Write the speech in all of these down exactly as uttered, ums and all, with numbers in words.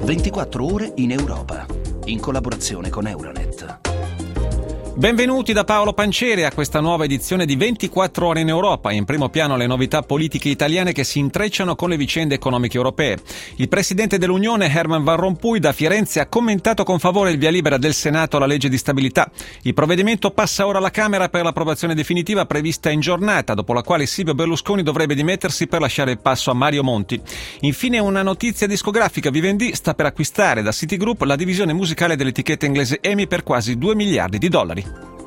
ventiquattro ore in Europa, in collaborazione con Euronet. Benvenuti da Paolo Pancieri a questa nuova edizione di ventiquattro ore in Europa. In primo piano le novità politiche italiane che si intrecciano con le vicende economiche europee. Il presidente dell'Unione, Herman Van Rompuy, da Firenze ha commentato con favore il via libera del Senato alla legge di stabilità. Il provvedimento passa ora alla Camera per l'approvazione definitiva prevista in giornata, dopo la quale Silvio Berlusconi dovrebbe dimettersi per lasciare il passo a Mario Monti. Infine una notizia discografica: Vivendi sta per acquistare da Citigroup la divisione musicale dell'etichetta inglese EMI per quasi due miliardi di dollari.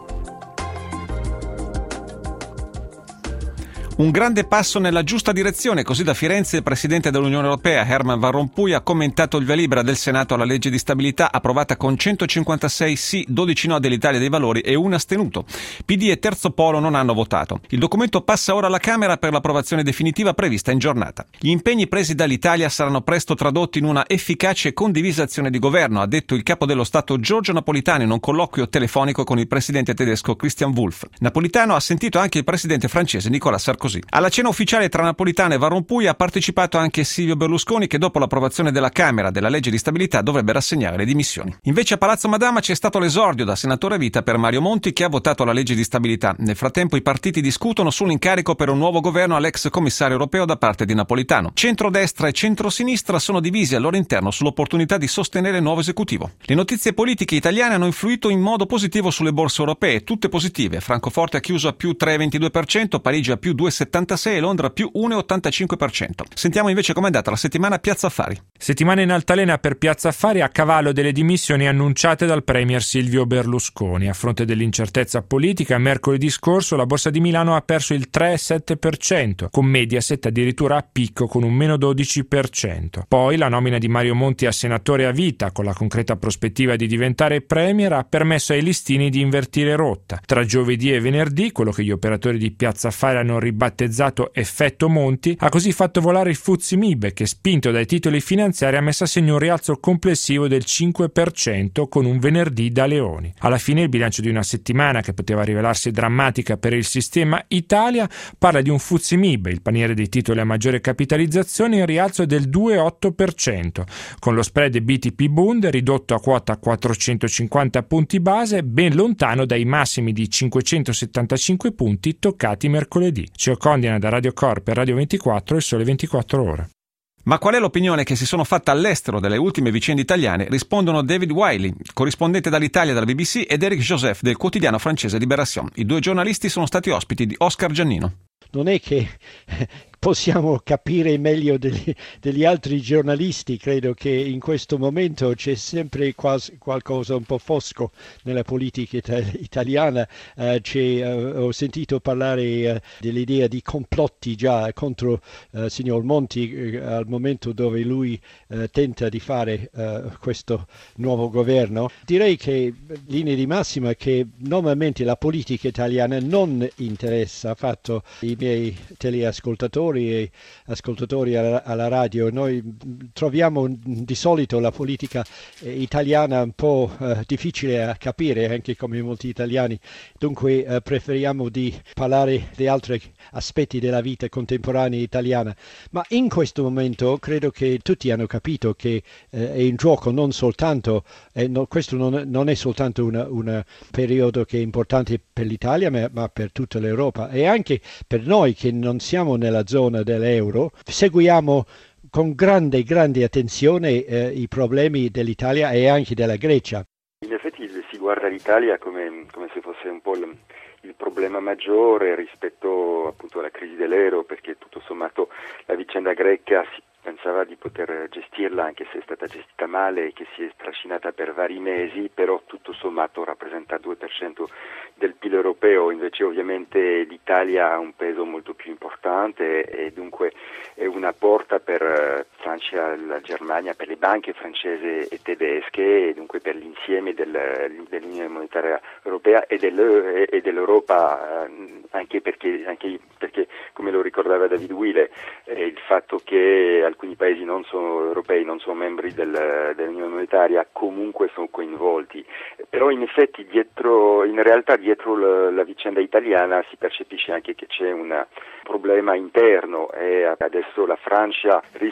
Un grande passo nella giusta direzione, così da Firenze il presidente dell'Unione Europea, Herman Van Rompuy, ha commentato il via libera del Senato alla legge di stabilità approvata con centocinquantasei sì, dodici no dell'Italia dei Valori e un astenuto. P D e Terzo Polo non hanno votato. Il documento passa ora alla Camera per l'approvazione definitiva prevista in giornata. Gli impegni presi dall'Italia saranno presto tradotti in una efficace e condivisa azione di governo, ha detto il capo dello Stato Giorgio Napolitano in un colloquio telefonico con il presidente tedesco Christian Wulff. Napolitano ha sentito anche il presidente francese Nicolas Sarkozy. Così. Alla cena ufficiale tra Napolitano e Van Rompuy ha partecipato anche Silvio Berlusconi, che dopo l'approvazione della Camera della legge di stabilità dovrebbe rassegnare le dimissioni. Invece a Palazzo Madama c'è stato l'esordio da senatore a vita per Mario Monti, che ha votato la legge di stabilità. Nel frattempo i partiti discutono sull'incarico per un nuovo governo all'ex commissario europeo da parte di Napolitano. Centrodestra e centrosinistra sono divisi al loro interno sull'opportunità di sostenere il nuovo esecutivo. Le notizie politiche italiane hanno influito in modo positivo sulle borse europee, tutte positive. Francoforte ha chiuso a più tre virgola ventidue per cento, Parigi a più due virgola settantasei e Londra più uno virgola ottantacinque per cento. Sentiamo invece com'è andata la settimana a Piazza Affari. Settimana in altalena per Piazza Affari a cavallo delle dimissioni annunciate dal premier Silvio Berlusconi. A fronte dell'incertezza politica, mercoledì scorso la borsa di Milano ha perso il tre virgola sette per cento, con Mediaset addirittura a picco con un meno dodici per cento. Poi la nomina di Mario Monti a senatore a vita, con la concreta prospettiva di diventare premier, ha permesso ai listini di invertire rotta. Tra giovedì e venerdì, quello che gli operatori di Piazza Affari hanno ribattezzato effetto Monti, ha così fatto volare il F T S E M I B, che spinto dai titoli finanziari ha messo a segno un rialzo complessivo del cinque per cento con un venerdì da leoni. Alla fine il bilancio di una settimana che poteva rivelarsi drammatica per il sistema Italia parla di un F T S E M I B, il paniere dei titoli a maggiore capitalizzazione, in rialzo del due virgola otto per cento, con lo spread B T P Bund ridotto a quota quattrocentocinquanta punti base, ben lontano dai massimi di cinquecentosettantacinque punti toccati mercoledì. Cio Condiana da Radio Corp e Radio ventiquattro e Sole ventiquattro Ore. Ma qual è l'opinione che si sono fatta all'estero delle ultime vicende italiane? Rispondono David Wiley, corrispondente dall'Italia della B B C, ed Eric Joseph del quotidiano francese Libération. I due giornalisti sono stati ospiti di Oscar Giannino. Non è che possiamo capire meglio degli, degli altri giornalisti, credo che in questo momento c'è sempre quasi qualcosa un po' fosco nella politica it- italiana. Uh, c'è, uh, ho sentito parlare uh, dell'idea di complotti già contro il uh, signor Monti uh, al momento dove lui uh, tenta di fare uh, questo nuovo governo. Direi che linea di massima che normalmente la politica italiana non interessa affatto i miei teleascoltatori e ascoltatori alla, alla radio. Noi troviamo di solito la politica eh, italiana un po' eh, difficile a capire, anche come molti italiani, dunque eh, preferiamo di parlare di altri aspetti della vita contemporanea italiana. Ma in questo momento credo che tutti hanno capito che eh, è in gioco non soltanto, eh, no, questo non, non è soltanto un periodo che è importante per l'Italia, ma, ma per tutta l'Europa, e anche per noi che non siamo nella zona dell'euro. Seguiamo con grande, grande attenzione eh, i problemi dell'Italia e anche della Grecia. In effetti si guarda l'Italia come, come se fosse un po' il, il problema maggiore rispetto appunto alla crisi dell'euro, perché tutto sommato la vicenda greca si pensava di poter gestirla, anche se è stata gestita male e che si è trascinata per vari mesi, però tutto sommato rappresenta il due per cento del P I L europeo. Invece ovviamente l'Italia ha un peso molto più importante e dunque è una porta per Francia, la Germania, per le banche francesi e tedesche, e dunque per l'insieme del, dell'Unione Monetaria Europea e, del, e dell'Europa, anche perché, anche perché come lo ricordava David Wiley, eh, il fatto che alcuni paesi non sono europei, non sono membri del, dell'Unione Monetaria, comunque sono coinvolti. Però in effetti dietro, in realtà dietro la, la vicenda italiana si percepisce anche che c'è un problema interno e adesso la Francia rischia di perdere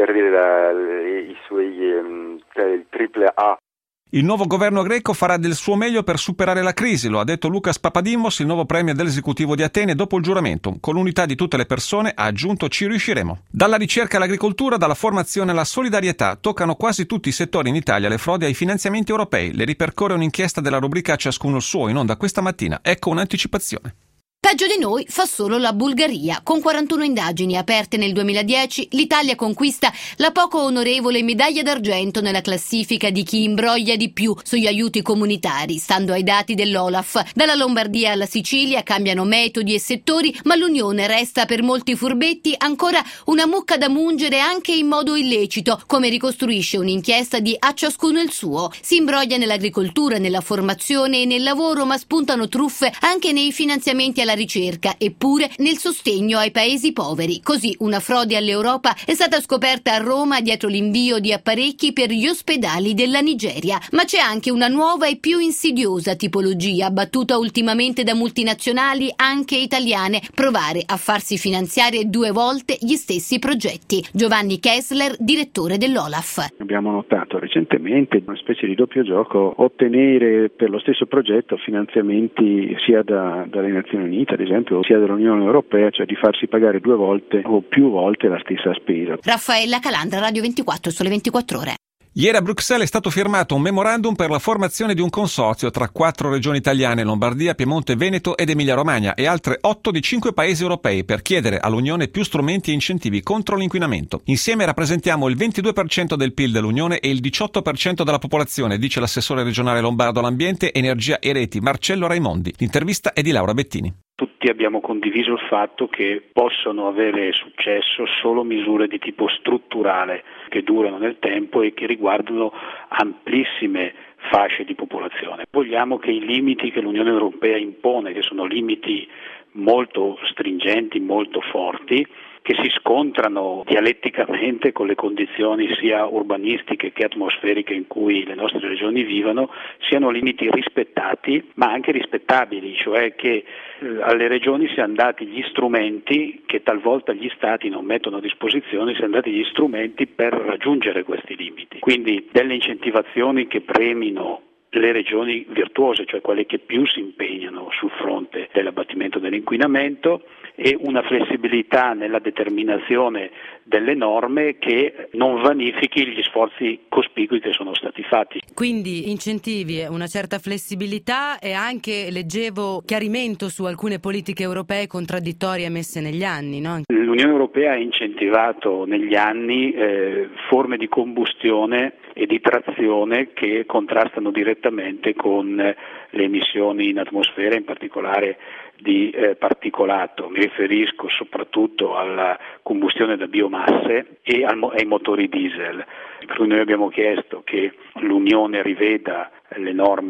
perdere la, i suoi um, il triple A. Il nuovo governo greco farà del suo meglio per superare la crisi, lo ha detto Lucas Papadimos, il nuovo premier dell'esecutivo di Atene, dopo il giuramento. Con l'unità di tutte le persone, ha aggiunto, ci riusciremo. Dalla ricerca all'agricoltura, dalla formazione alla solidarietà, toccano quasi tutti i settori in Italia le frodi ai finanziamenti europei. Le ripercorre un'inchiesta della rubrica Ciascuno il suo, in onda questa mattina. Ecco un'anticipazione. Peggio di noi fa solo la Bulgaria. Con quarantuno indagini aperte nel duemiladieci, l'Italia conquista la poco onorevole medaglia d'argento nella classifica di chi imbroglia di più sugli aiuti comunitari, stando ai dati dell'Olaf. Dalla Lombardia alla Sicilia cambiano metodi e settori, ma l'Unione resta per molti furbetti ancora una mucca da mungere anche in modo illecito, come ricostruisce un'inchiesta di A ciascuno il suo. Si imbroglia nell'agricoltura, nella formazione e nel lavoro, ma spuntano truffe anche nei finanziamenti alla ricerca, eppure nel sostegno ai paesi poveri. Così una frode all'Europa è stata scoperta a Roma dietro l'invio di apparecchi per gli ospedali della Nigeria. Ma c'è anche una nuova e più insidiosa tipologia, battuta ultimamente da multinazionali anche italiane: provare a farsi finanziare due volte gli stessi progetti. Giovanni Kessler, direttore dell'Olaf. Abbiamo notato recentemente una specie di doppio gioco: ottenere per lo stesso progetto finanziamenti sia da, dalle Nazioni Unite, ad esempio, sia dell'Unione Europea, cioè di farsi pagare due volte o più volte la stessa spesa. Raffaella Calandra, Radio ventiquattro, Sole ventiquattro Ore. Ieri a Bruxelles è stato firmato un memorandum per la formazione di un consorzio tra quattro regioni italiane, Lombardia, Piemonte, Veneto ed Emilia-Romagna, e altre otto di cinque paesi europei, per chiedere all'Unione più strumenti e incentivi contro l'inquinamento. Insieme rappresentiamo il ventidue per cento del P I L dell'Unione e il diciotto per cento della popolazione, dice l'assessore regionale lombardo all'ambiente, energia e reti Marcello Raimondi. L'intervista è di Laura Bettini. Tutti abbiamo condiviso il fatto che possono avere successo solo misure di tipo strutturale, che durano nel tempo e che riguardano amplissime fasce di popolazione. Vogliamo che i limiti che l'Unione Europea impone, che sono limiti molto stringenti, molto forti, che si scontrano dialetticamente con le condizioni sia urbanistiche che atmosferiche in cui le nostre regioni vivono, siano limiti rispettati ma anche rispettabili, cioè che eh, alle regioni siano dati gli strumenti che talvolta gli Stati non mettono a disposizione, siano dati gli strumenti per raggiungere questi limiti. Quindi delle incentivazioni che premino le regioni virtuose, cioè quelle che più si impegnano sul fronte dell'abbattimento dell'inquinamento, e una flessibilità nella determinazione delle norme che non vanifichi gli sforzi cospicui che sono stati fatti. Quindi incentivi, una certa flessibilità e anche, leggevo, chiarimento su alcune politiche europee contraddittorie messe negli anni, no? L'Unione Europea ha incentivato negli anni eh, forme di combustione e di trazione che contrastano direttamente con le emissioni in atmosfera, in particolare di eh, particolato. Mi riferisco soprattutto alla combustione da biomasse e al, ai motori diesel. Per cui noi abbiamo chiesto che l'Unione riveda le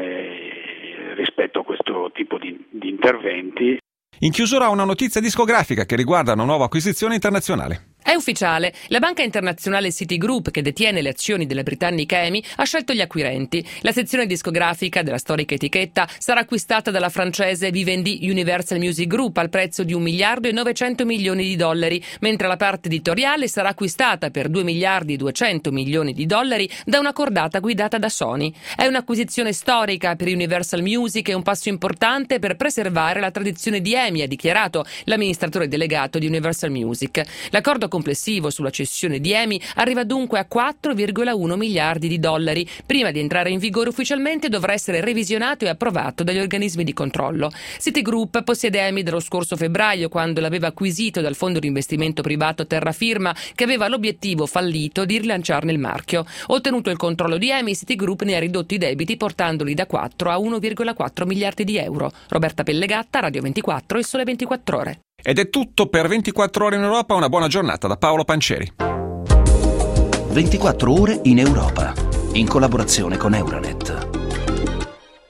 norme rispetto a questo tipo di, di interventi. In chiusura una notizia discografica che riguarda una nuova acquisizione internazionale. È ufficiale, la banca internazionale Citigroup, che detiene le azioni della britannica EMI, ha scelto gli acquirenti. La sezione discografica della storica etichetta sarà acquistata dalla francese Vivendi Universal Music Group al prezzo di un miliardo e novecento milioni di dollari, mentre la parte editoriale sarà acquistata per due miliardi e duecento milioni di dollari da una cordata guidata da Sony. È un'acquisizione storica per Universal Music e un passo importante per preservare la tradizione di EMI, ha dichiarato l'amministratore delegato di Universal Music. L'accordo complessivo sulla cessione di EMI arriva dunque a quattro virgola uno miliardi di dollari. Prima di entrare in vigore ufficialmente dovrà essere revisionato e approvato dagli organismi di controllo. Citigroup possiede EMI dallo scorso febbraio, quando l'aveva acquisito dal fondo di investimento privato Terrafirma, che aveva l'obiettivo fallito di rilanciarne il marchio. Ottenuto il controllo di EMI, Citigroup ne ha ridotto i debiti portandoli da quattro a uno virgola quattro miliardi di euro. Roberta Pellegatta, Radio ventiquattro e Sole ventiquattro Ore. Ed è tutto per ventiquattro ore in Europa, una buona giornata da Paolo Pancieri. ventiquattro ore in Europa, in collaborazione con Euranet.